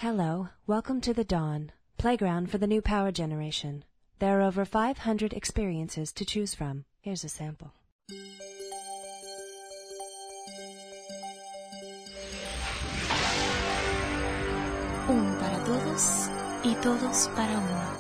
Hello, welcome to the Dawn, playground for the new power generation. There are over 500 experiences to choose from. Here's a sample. Un para todos y todos para uno.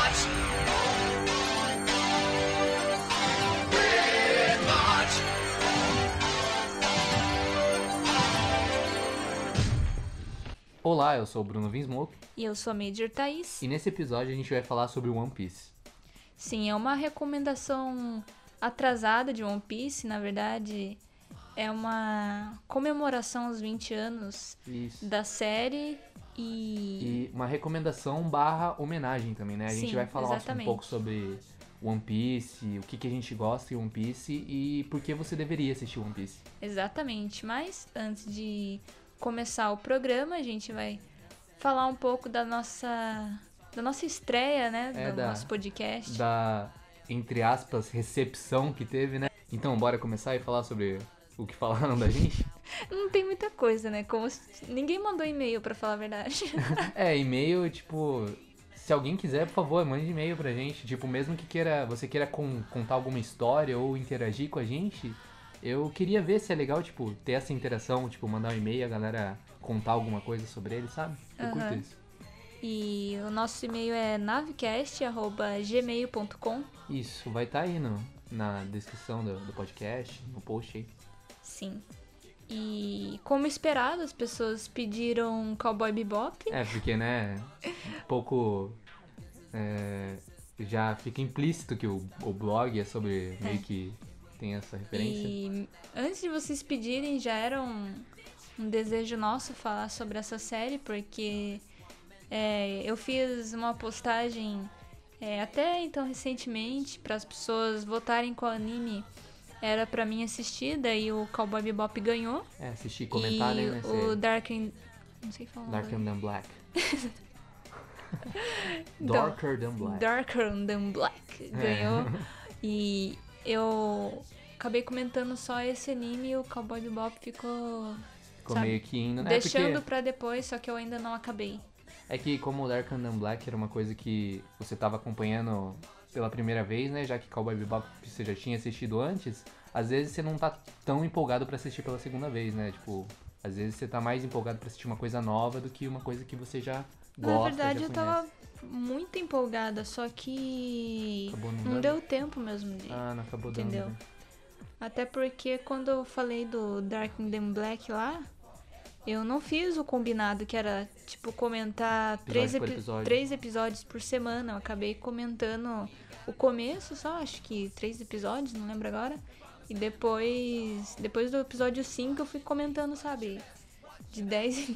Olá, eu sou o Bruno Vinsmoke E eu sou a Major Thaís. e nesse episódio a gente vai falar sobre One Piece. Sim, é uma recomendação atrasada de One Piece, na verdade é uma comemoração aos 20 anos Isso. da série e... E uma recomendação barra homenagem também, né? A gente Sim, vai falar um exatamente. pouco sobre One Piece, o que a gente gosta em One Piece e por que você deveria assistir One Piece. Exatamente, mas antes de começar o programa, a gente vai falar um pouco da nossa estreia, né, do nosso podcast. Da, entre aspas, recepção que teve, né? Então, bora começar e falar sobre o que falaram da gente? Não tem muita coisa, né, como ninguém mandou e-mail, pra falar a verdade. E-mail, tipo, se alguém quiser, por favor, mande e-mail pra gente. Tipo, mesmo que você queira contar alguma história ou interagir com a gente, eu queria ver se é legal, tipo, ter essa interação, tipo, mandar um e-mail e a galera contar alguma coisa sobre ele, sabe? Eu curto isso. E o nosso e-mail é navecast@gmail.com. Isso, vai estar aí na descrição do podcast, no post aí. Sim. E como esperado, as pessoas pediram Cowboy Bebop. Porque, né, um pouco... já fica implícito que o blog é sobre meio que tem essa referência. E antes de vocês pedirem, já era um desejo nosso falar sobre essa série, porque eu fiz uma postagem até então recentemente para as pessoas votarem qual anime era pra mim assistir, daí o Cowboy Bebop ganhou. Assistir e comentar, e né? o não sei falar. Darker Than Black. Então, Darker Than Black. Darker Than Black ganhou. E eu acabei comentando só esse anime e o Cowboy Bebop ficou sabe, meio que indo, né? deixando pra depois, só que eu ainda não acabei. É que como o Darker Than Black era uma coisa que você tava acompanhando pela primeira vez, né? Já que Cowboy Bebop você já tinha assistido antes, às vezes você não tá tão empolgado pra assistir pela segunda vez, né? Tipo, às vezes você tá mais empolgado pra assistir uma coisa nova do que uma coisa que você já gosta. Na verdade, já eu conhece. tava muito empolgada, só que Acabou não não dando? deu tempo mesmo de... Não acabou entendeu? dando, né? Até porque quando eu falei do Darker Than Black lá, eu não fiz o combinado que era, tipo, comentar Episódio. 3 episódios por semana. Eu acabei comentando o começo só, acho que 3 episódios, não lembro agora. E depois do episódio 5 eu fui comentando, sabe, de 10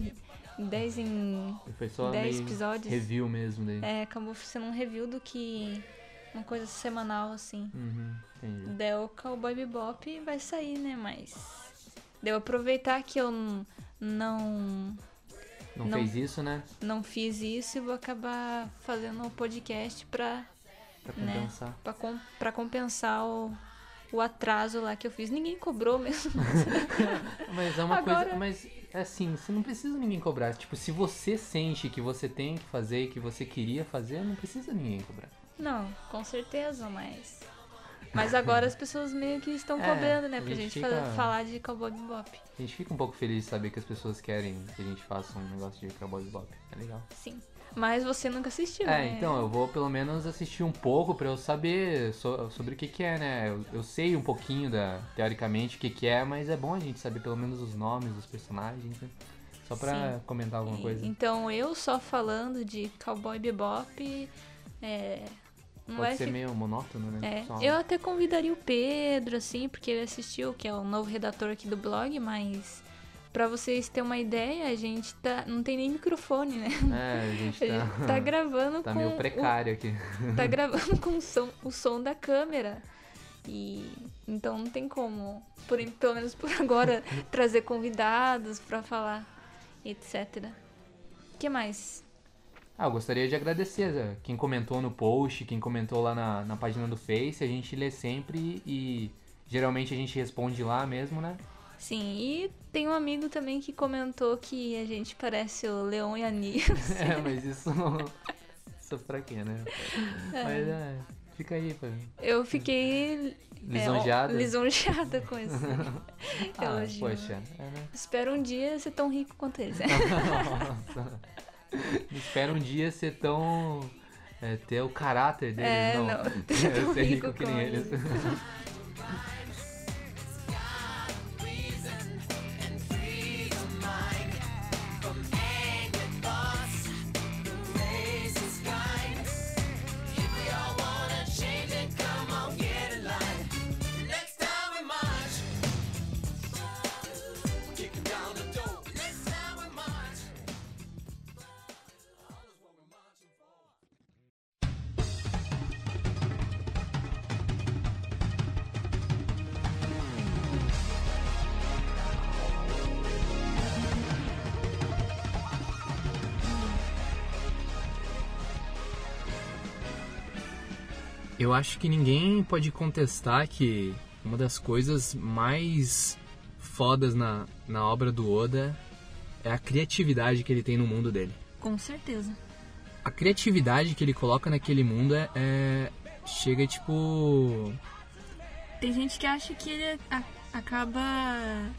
em Foi só 10 meio episódios. review mesmo daí. Acabou sendo um review do que uma coisa semanal, assim. Entendi. Daí o Cowboy Bebop vai sair, né? Mas deu aproveitar que eu não Fez isso, né? não fiz isso e vou acabar fazendo um podcast pra Compensar. pra compensar o atraso lá que eu fiz. Ninguém cobrou mesmo. Mas é uma Agora- coisa... Mas, assim, você não precisa ninguém cobrar. Tipo, se você sente que você tem que fazer e que você queria fazer, não precisa ninguém cobrar. Não, com certeza, mas agora as pessoas meio que estão cobrando, né? a Pra gente gente falar de Cowboy Bebop. A gente fica um pouco feliz de saber que as pessoas querem que a gente faça um negócio de Cowboy Bebop. É legal. Sim. Mas você nunca assistiu, né? Então, eu vou pelo menos assistir um pouco pra eu saber sobre o que é, né? Eu sei um pouquinho, teoricamente, o que é, mas é bom a gente saber pelo menos os nomes dos personagens, né? Só pra Sim. comentar alguma coisa. Então, eu só falando de Cowboy Bebop, não Pode vai ser fi- meio monótono, né? Só- Eu até convidaria o Pedro, assim, porque ele assistiu, que é o novo redator aqui do blog, mas pra vocês terem uma ideia, a gente não tem nem microfone, né? a gente A gente tá gravando tá com meio precário aqui. tá gravando com o som da câmera. E então não tem como, pelo menos por agora, trazer convidados pra falar, etc. O que mais? Eu gostaria de agradecer quem comentou no post, quem comentou lá na página do Face. A gente lê sempre e geralmente a gente responde lá mesmo, né? Sim, e tem um amigo também que comentou que a gente parece o Leon e a Nilce. Mas isso pra quê, né? Mas fica aí, pô. Eu fiquei lisonjeada com esse elogio. Poxa. Né? Espero um dia ser tão rico quanto eles. Nossa. Espero um dia ser tão... ter o caráter deles, não. Ser rico que nem eles. Eu acho que ninguém pode contestar que uma das coisas mais fodas na obra do Oda é a criatividade que ele tem no mundo dele. Com certeza. A criatividade que ele coloca naquele mundo chega tipo... Tem gente que acha que ele acaba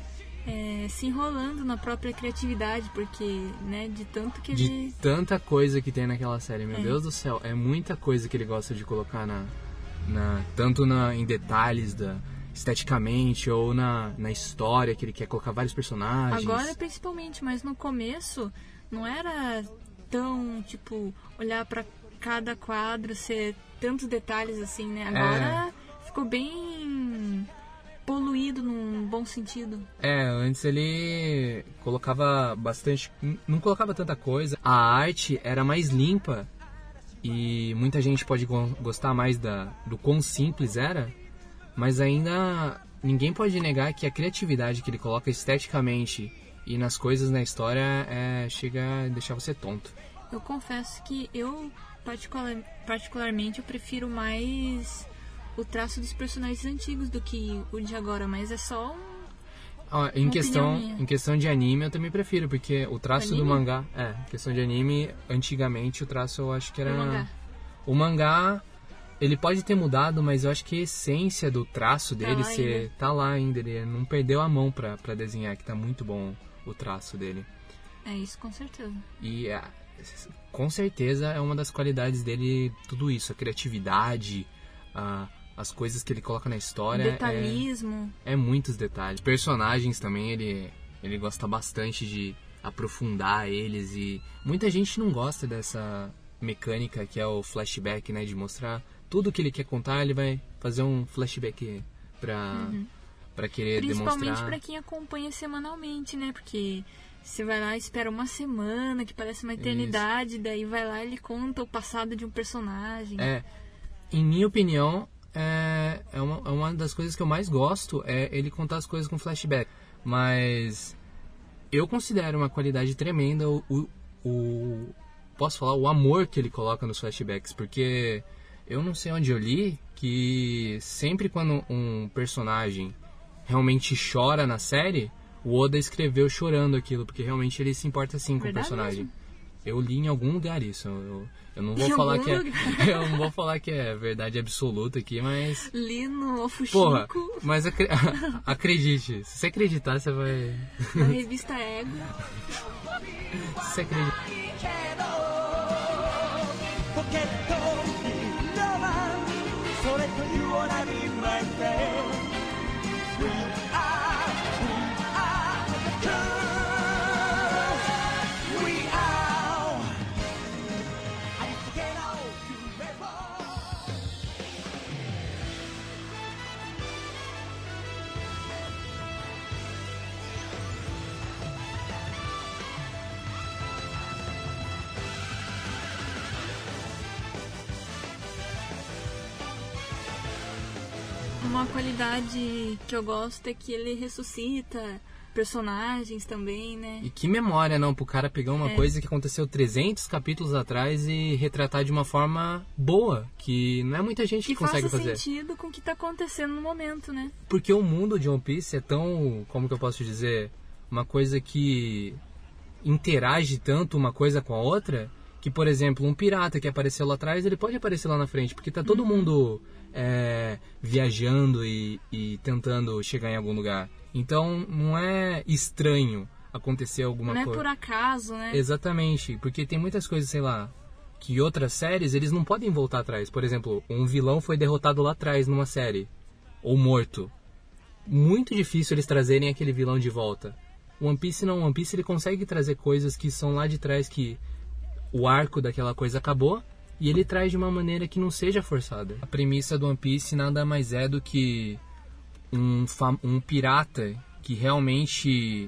se enrolando na própria criatividade, porque, né, de tanto que ele... De tanta coisa que tem naquela série, meu Deus do céu, é muita coisa que ele gosta de colocar tanto em detalhes esteticamente ou na história, que ele quer colocar vários personagens. Agora principalmente, mas no começo não era tão, tipo, olhar pra cada quadro, ser tantos detalhes assim, né? Agora ficou bem poluído num bom sentido. Antes ele colocava bastante... Não colocava tanta coisa. A arte era mais limpa e muita gente pode gostar mais do quão simples era, mas ainda ninguém pode negar que a criatividade que ele coloca esteticamente e nas coisas na história chega a deixar você tonto. Eu confesso que eu, particularmente, eu prefiro mais o traço dos personagens antigos do que o de agora, mas é só em questão de anime eu também prefiro, porque o traço do mangá, em questão de anime, antigamente o traço eu acho que era... O mangá, ele pode ter mudado, mas eu acho que a essência do traço dele tá lá ainda, ele não perdeu a mão pra desenhar, que tá muito bom o traço dele. É isso, com certeza. E com certeza é uma das qualidades dele, tudo isso, a criatividade, as coisas que ele coloca na história. Detalhismo. É muitos detalhes. Personagens também, ele gosta bastante de aprofundar eles, e muita gente não gosta dessa mecânica que é o flashback, né? De mostrar tudo que ele quer contar, ele vai fazer um flashback pra querer demonstrar. Principalmente pra quem acompanha semanalmente, né? Porque você vai lá e espera uma semana, que parece uma eternidade, daí vai lá e ele conta o passado de um personagem. Em minha opinião, é uma das coisas que eu mais gosto, é ele contar as coisas com flashback. Mas eu considero uma qualidade tremenda posso falar, o amor que ele coloca nos flashbacks, porque eu não sei onde eu li que sempre quando um personagem realmente chora na série, o Oda escreveu chorando aquilo, porque realmente ele se importa assim com o personagem. Mesmo? Eu li em algum lugar isso. Eu não vou falar que eu não vou falar que é verdade absoluta aqui, mas li no Ofushico. Porra, mas acredite, se você acreditar, você vai na revista Ego. Se você acreditar. Uma qualidade que eu gosto é que ele ressuscita personagens também, né? E que memória, não, pro cara pegar uma coisa que aconteceu 300 capítulos atrás e retratar de uma forma boa, que não é muita gente que consegue fazer. Que faça sentido com o que tá acontecendo no momento, né? Porque o mundo de One Piece é tão, como que eu posso dizer, uma coisa que interage tanto uma coisa com a outra, que, por exemplo, um pirata que apareceu lá atrás, ele pode aparecer lá na frente, porque tá todo mundo viajando e tentando chegar em algum lugar. Então, não é estranho acontecer alguma coisa. Não é por acaso, né? Exatamente, porque tem muitas coisas, sei lá, que outras séries, eles não podem voltar atrás. Por exemplo, um vilão foi derrotado lá atrás numa série, ou morto. Muito difícil eles trazerem aquele vilão de volta. One Piece não, One Piece ele consegue trazer coisas que são lá de trás, que o arco daquela coisa acabou, e ele traz de uma maneira que não seja forçada. A premissa do One Piece nada mais é do que um pirata que realmente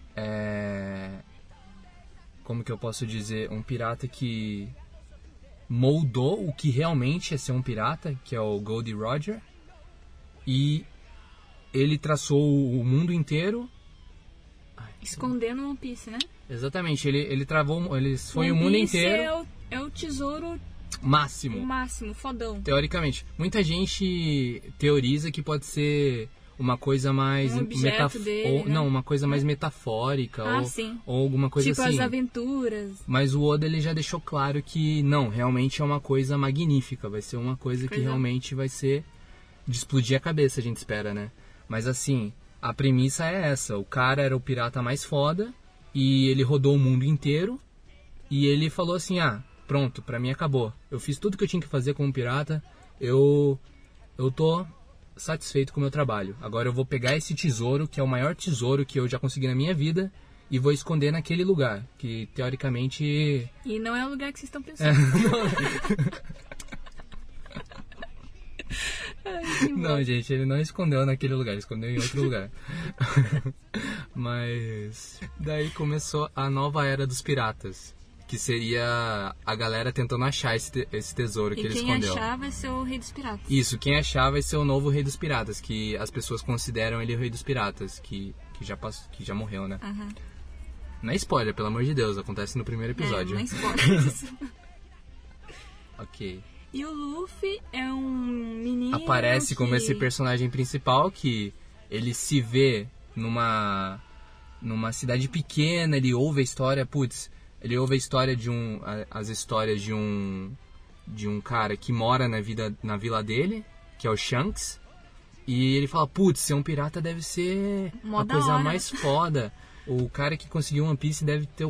como que eu posso dizer, um pirata que moldou o que realmente é ser um pirata, que é o Goldie Roger, e ele traçou o mundo inteiro escondendo One Piece, né? Exatamente, ele foi o mundo inteiro. É o tesouro máximo. O máximo, fodão. Teoricamente. Muita gente teoriza que pode ser uma coisa mais uma coisa mais metafórica ou alguma coisa tipo assim. Tipo as aventuras. Mas o Oda ele já deixou claro que não, realmente é uma coisa magnífica, vai ser uma coisa que realmente vai ser de explodir a cabeça, a gente espera, né? Mas assim, a premissa é essa, o cara era o pirata mais foda e ele rodou o mundo inteiro e ele falou assim, pronto, pra mim acabou. Eu fiz tudo que eu tinha que fazer como pirata, eu tô satisfeito com o meu trabalho. Agora eu vou pegar esse tesouro, que é o maior tesouro que eu já consegui na minha vida, e vou esconder naquele lugar, que teoricamente... E não é o lugar que vocês estão pensando. Não, gente, ele não escondeu naquele lugar, ele escondeu em outro lugar. Mas daí começou a nova era dos piratas, que seria a galera tentando achar esse tesouro que ele escondeu. E quem achar vai ser o rei dos piratas. Isso, quem achar vai ser o novo rei dos piratas, que as pessoas consideram ele o rei dos piratas, que já morreu, né? Uhum. Não é spoiler, pelo amor de Deus, acontece no primeiro episódio. Não é spoiler. Ok. E o Luffy é um menino aparece como esse personagem principal, que ele se vê numa cidade pequena, ele ouve a história, ele ouve a história as histórias de um cara que mora na vila dele, que é o Shanks, e ele fala, ser um pirata deve ser a coisa mais foda. O cara que conseguiu One Piece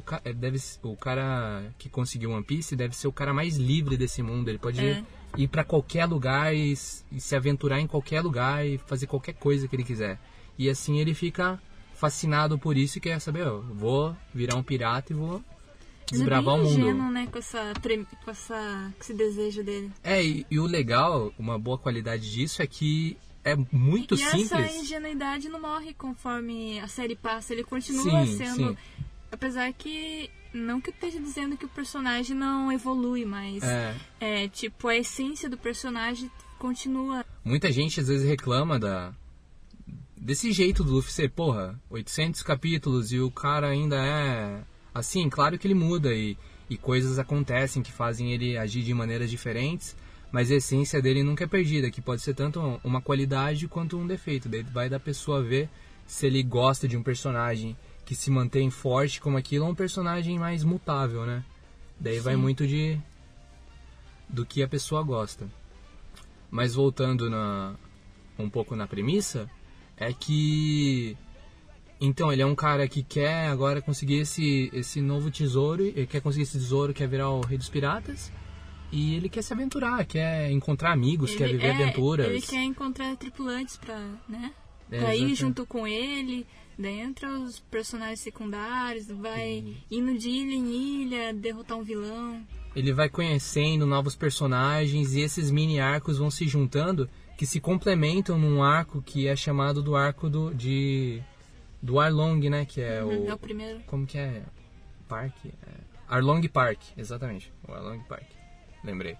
o cara que conseguiu One Piece deve ser o cara mais livre desse mundo. Ele pode ir pra qualquer lugar e se aventurar em qualquer lugar e fazer qualquer coisa que ele quiser. E assim ele fica fascinado por isso e quer saber, vou virar um pirata e vou desbravar o mundo. Ingênuo, né, com esse desejo dele. E o legal, uma boa qualidade disso é que é muito simples. E essa ingenuidade não morre conforme a série passa. Ele continua sendo... Sim. Apesar que... Não que eu esteja dizendo que o personagem não evolui, mas... tipo, a essência do personagem continua. Muita gente às vezes reclama desse jeito do Luffy ser, 800 capítulos e o cara ainda é... Assim, claro que ele muda e coisas acontecem que fazem ele agir de maneiras diferentes, mas a essência dele nunca é perdida, que pode ser tanto uma qualidade quanto um defeito. Daí vai da pessoa ver se ele gosta de um personagem que se mantém forte como aquilo, ou um personagem mais mutável, né? Daí vai muito do que a pessoa gosta. Mas voltando um pouco na premissa, é que... Então, ele é um cara que quer agora conseguir esse novo tesouro, ele quer conseguir esse tesouro, quer virar o rei dos piratas, e ele quer se aventurar, quer encontrar amigos, quer viver aventuras. Ele quer encontrar tripulantes pra ir junto com ele, dentro os personagens secundários, vai indo de ilha em ilha, derrotar um vilão. Ele vai conhecendo novos personagens e esses mini arcos vão se juntando, que se complementam num arco que é chamado do arco do Arlong, né? Que é é o primeiro. Como que é? Parque? Arlong Park, exatamente. O Arlong Park. Lembrei.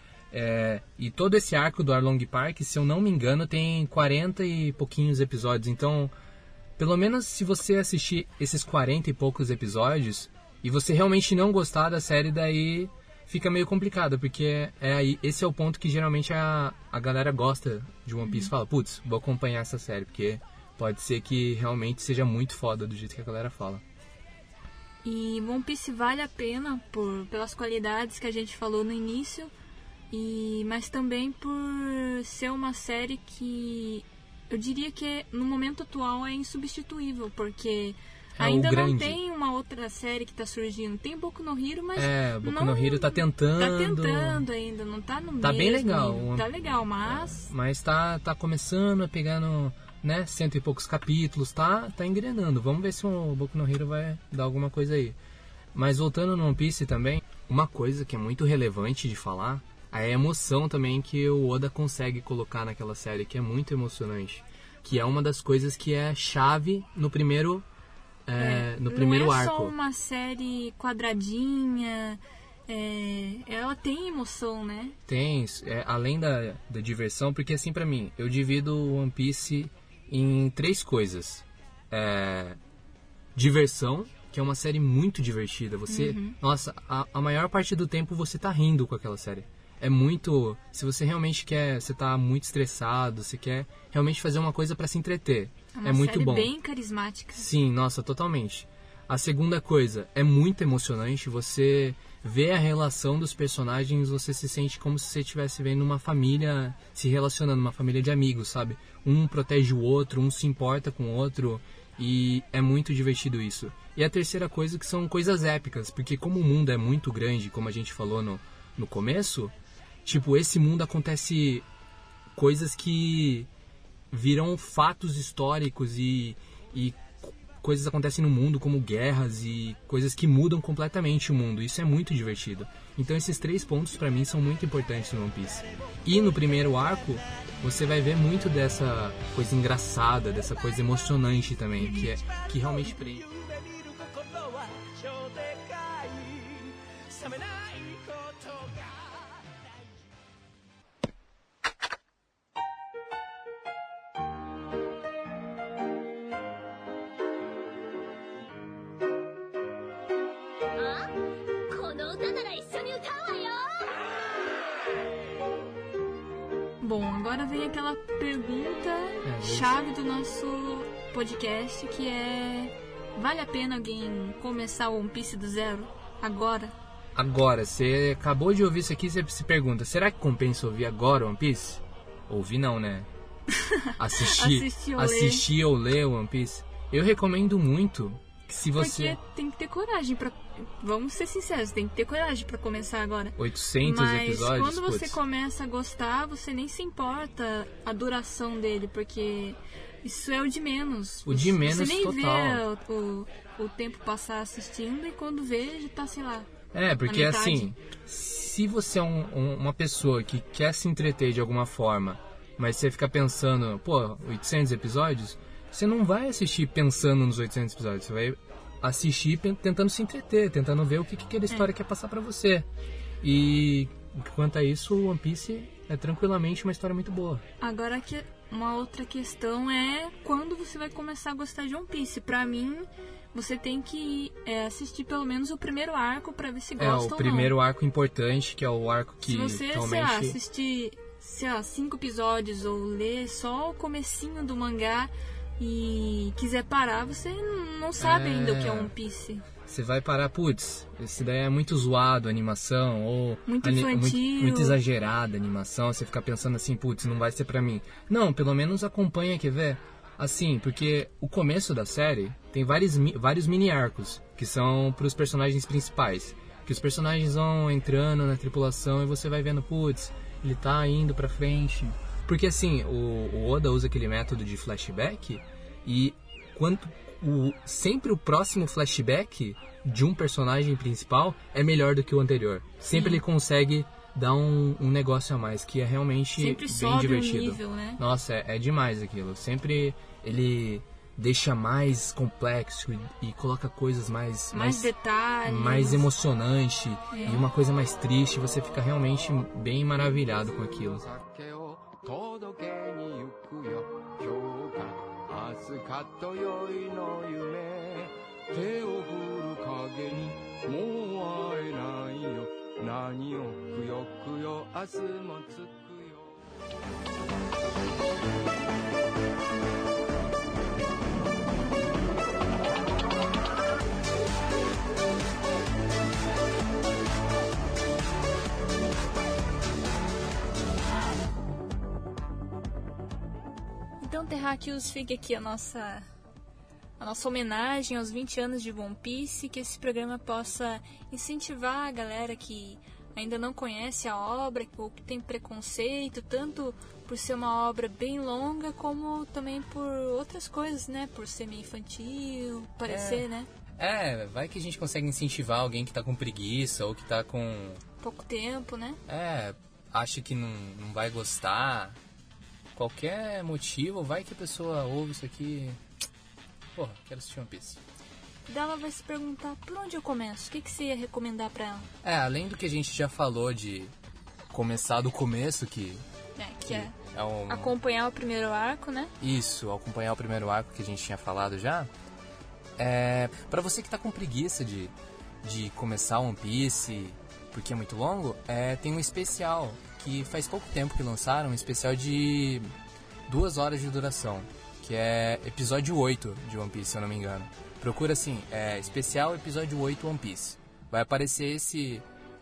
E todo esse arco do Arlong Park, se eu não me engano, tem 40 e pouquinhos episódios. Então, pelo menos se você assistir esses 40 e poucos episódios e você realmente não gostar da série, daí fica meio complicado, porque esse é o ponto que geralmente a galera gosta de One Piece, fala, putz, vou acompanhar essa série, porque pode ser que realmente seja muito foda do jeito que a galera fala. E One Piece vale a pena pelas qualidades que a gente falou no início, mas também por ser uma série que eu diria que no momento atual é insubstituível, porque ainda não tem uma outra série que tá surgindo. Tem Boku no Hero, mas Boku no Hero tá tentando. Tá tentando ainda, não tá no mesmo. Tá bem legal. Tá legal, mas... Mas tá começando a pegar no, né, 100 e poucos capítulos, tá engrenando. Vamos ver se o Boku no Hero vai dar alguma coisa aí. Mas voltando no One Piece também, uma coisa que é muito relevante de falar é a emoção também que o Oda consegue colocar naquela série, que é muito emocionante. Que é uma das coisas que é chave no primeiro primeiro arco. Não é só uma série quadradinha, ela tem emoção, né? Tem, além da diversão, porque assim, pra mim, eu divido o One Piece em 3 coisas. Diversão, que é uma série muito divertida. Você, nossa, a maior parte do tempo você tá rindo com aquela série. É muito... Se você realmente você tá muito estressado, você quer realmente fazer uma coisa pra se entreter. É muito bom. É uma série bem carismática. Sim, nossa, totalmente. A segunda coisa, é muito emocionante. Você vê a relação dos personagens, você se sente como se você estivesse vendo uma família se relacionando, uma família de amigos, sabe? Um protege o outro, um se importa com o outro, e é muito divertido isso. E a terceira coisa que são coisas épicas, porque como o mundo é muito grande, como a gente falou no começo, tipo, esse mundo acontece coisas que viram fatos históricos e coisas acontecem no mundo, como guerras e coisas que mudam completamente o mundo. Isso é muito divertido. Então esses 3 pontos pra mim são muito importantes no One Piece. E no primeiro arco, você vai ver muito dessa coisa engraçada, dessa coisa emocionante também, que realmente prende. Bom, agora vem aquela pergunta chave do nosso podcast, que é: vale a pena alguém começar o One Piece do zero agora? Agora, você acabou de ouvir isso aqui, você se pergunta, será que compensa ouvir agora One Piece? Ouvir não, né? Assistir ou ler One Piece? Eu recomendo muito que se você... Porque tem que ter coragem pra... Vamos ser sinceros, tem que ter coragem pra começar agora. 800 episódios? Mas quando você começa a gostar, você nem se importa a duração dele, porque isso é o de menos. O de menos, você nem total. Vê o tempo passar assistindo, e quando vê, já tá, sei lá, porque assim, se você é uma pessoa que quer se entreter de alguma forma, mas você fica pensando, 800 episódios, você não vai assistir pensando nos 800 episódios, você vai assistir tentando se entreter, tentando ver o que aquela história quer passar pra você. E quanto a isso, o One Piece é tranquilamente uma história muito boa. Agora, uma outra questão é quando você vai começar a gostar de One Piece. Pra mim, você tem que assistir pelo menos o primeiro arco pra ver se gosta ou não. O primeiro arco importante, que é o arco que se você, realmente... assistir, 5 episódios ou ler só o comecinho do mangá e quiser parar, você não sabe ainda o que é One Piece. Você vai parar, putz, esse daí é muito zoado a animação, ou muito infantil, muito exagerada a animação, você fica pensando assim, putz, não vai ser pra mim. Não, pelo menos acompanha, quer ver? Assim, porque o começo da série tem vários mini arcos, que são pros personagens principais, que os personagens vão entrando na tripulação e você vai vendo, putz, ele tá indo pra frente. Porque assim, o Oda usa aquele método de flashback, e sempre o próximo flashback de um personagem principal é melhor do que o anterior. Sempre ele consegue dar um negócio a mais, que é realmente sempre bem divertido. O nível, né? Nossa, é demais aquilo. Sempre ele deixa mais complexo e coloca coisas mais detalhes, mais emocionante e uma coisa mais triste. Você fica realmente bem maravilhado com aquilo. かとよいの夢手を振る影にもう会えないよ何をくよくよ明日もつくよ Então, Terráqueos, fica aqui a nossa homenagem aos 20 anos de One Piece, que esse programa possa incentivar a galera que ainda não conhece a obra, ou que tem preconceito, tanto por ser uma obra bem longa, como também por outras coisas, né? Por ser meio infantil, parecer, né? Vai que a gente consegue incentivar alguém que tá com preguiça, ou que tá com... pouco tempo, né? Acha que não vai gostar... Qualquer motivo, vai que a pessoa ouve isso aqui... Porra, quero assistir One Piece. Daí ela vai se perguntar, por onde eu começo? O que você ia recomendar pra ela? Além do que a gente já falou de começar do começo, que é acompanhar o primeiro arco, né? Isso, acompanhar o primeiro arco que a gente tinha falado já. Pra você que tá com preguiça de começar One Piece, porque é muito longo, tem um especial... que faz pouco tempo que lançaram, um especial de 2 horas de duração, que é episódio 8 de One Piece, se eu não me engano. Procura assim, especial episódio 8 One Piece. Vai aparecer esse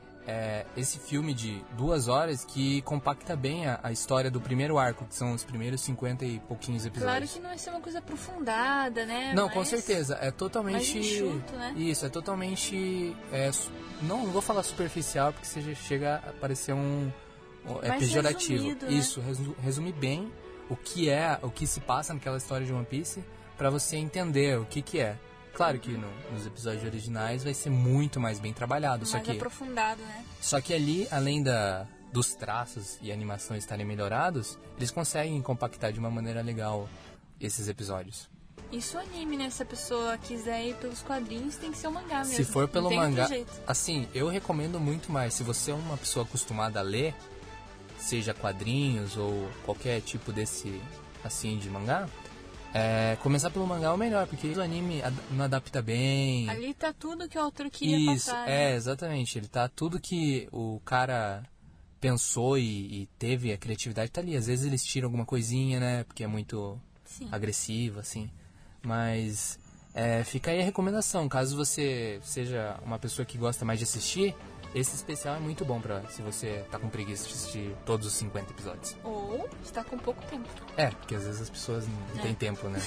filme de 2 horas que compacta bem a história do primeiro arco, que são os primeiros 50 e pouquinhos episódios. Claro que não vai ser uma coisa aprofundada, né? Não, com certeza. É totalmente... mais enxuto, né? Isso, é totalmente... Não vou falar superficial, porque você chega a parecer pejorativo. Resumido, né? Isso, resume bem o que se passa naquela história de One Piece pra você entender o que é. Claro que nos episódios originais vai ser muito mais bem trabalhado, mais aprofundado, né? Só que ali, além dos traços e animação estarem melhorados, eles conseguem compactar de uma maneira legal esses episódios. Isso anime, né? Se a pessoa quiser ir pelos quadrinhos, tem que ser o mangá mesmo. Se for pelo mangá, jeito. Assim, eu recomendo muito mais. Se você é uma pessoa acostumada a ler, seja quadrinhos ou qualquer tipo desse, assim, de mangá, começar pelo mangá é o melhor, porque o anime não adapta bem. Ali tá tudo que o autor queria passar. Né? Exatamente. Ele tá tudo que o cara pensou e teve a criatividade tá ali. Às vezes eles tiram alguma coisinha, né, porque é muito agressivo, assim. Mas fica aí a recomendação, caso você seja uma pessoa que gosta mais de assistir, esse especial é muito bom se você tá com preguiça de assistir todos os 50 episódios. Ou está com pouco tempo. Porque às vezes as pessoas não têm tempo, né?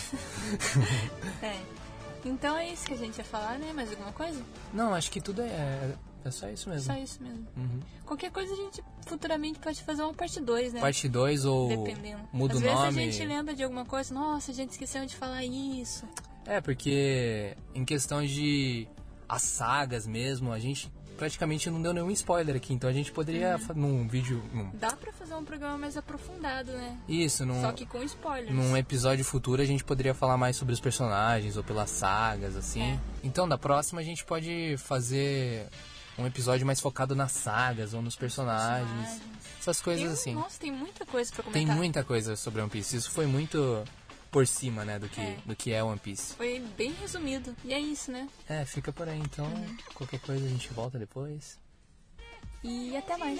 Então é isso que a gente ia falar, né? Mais alguma coisa? Não, acho que tudo é só isso mesmo. Só isso mesmo. Uhum. Qualquer coisa a gente futuramente pode fazer uma parte 2, né? Parte 2 ou dependendo. Muda o nome. Às vezes a gente lembra de alguma coisa, nossa, a gente esqueceu de falar isso. Porque em questão de as sagas mesmo, a gente praticamente não deu nenhum spoiler aqui, então a gente poderia num vídeo... Dá pra fazer um programa mais aprofundado, né? Isso, só que com spoilers. Num episódio futuro a gente poderia falar mais sobre os personagens ou pelas sagas, assim. Então, da próxima a gente pode fazer um episódio mais focado nas sagas ou nos personagens. Essas coisas assim. Nossa, tem muita coisa pra comentar. Tem muita coisa sobre One Piece. Isso foi muito por cima, né, do que é One Piece. Foi bem resumido. E é isso, né? Fica por aí. Então, qualquer coisa a gente volta depois. E até mais.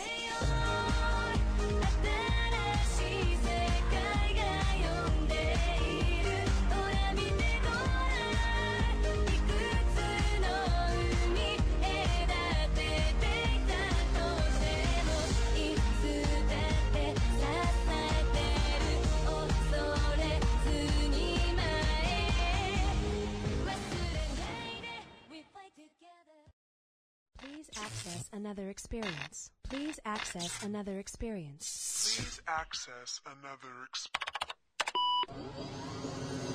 Please access another experience. Please access another experience. Please access another experience.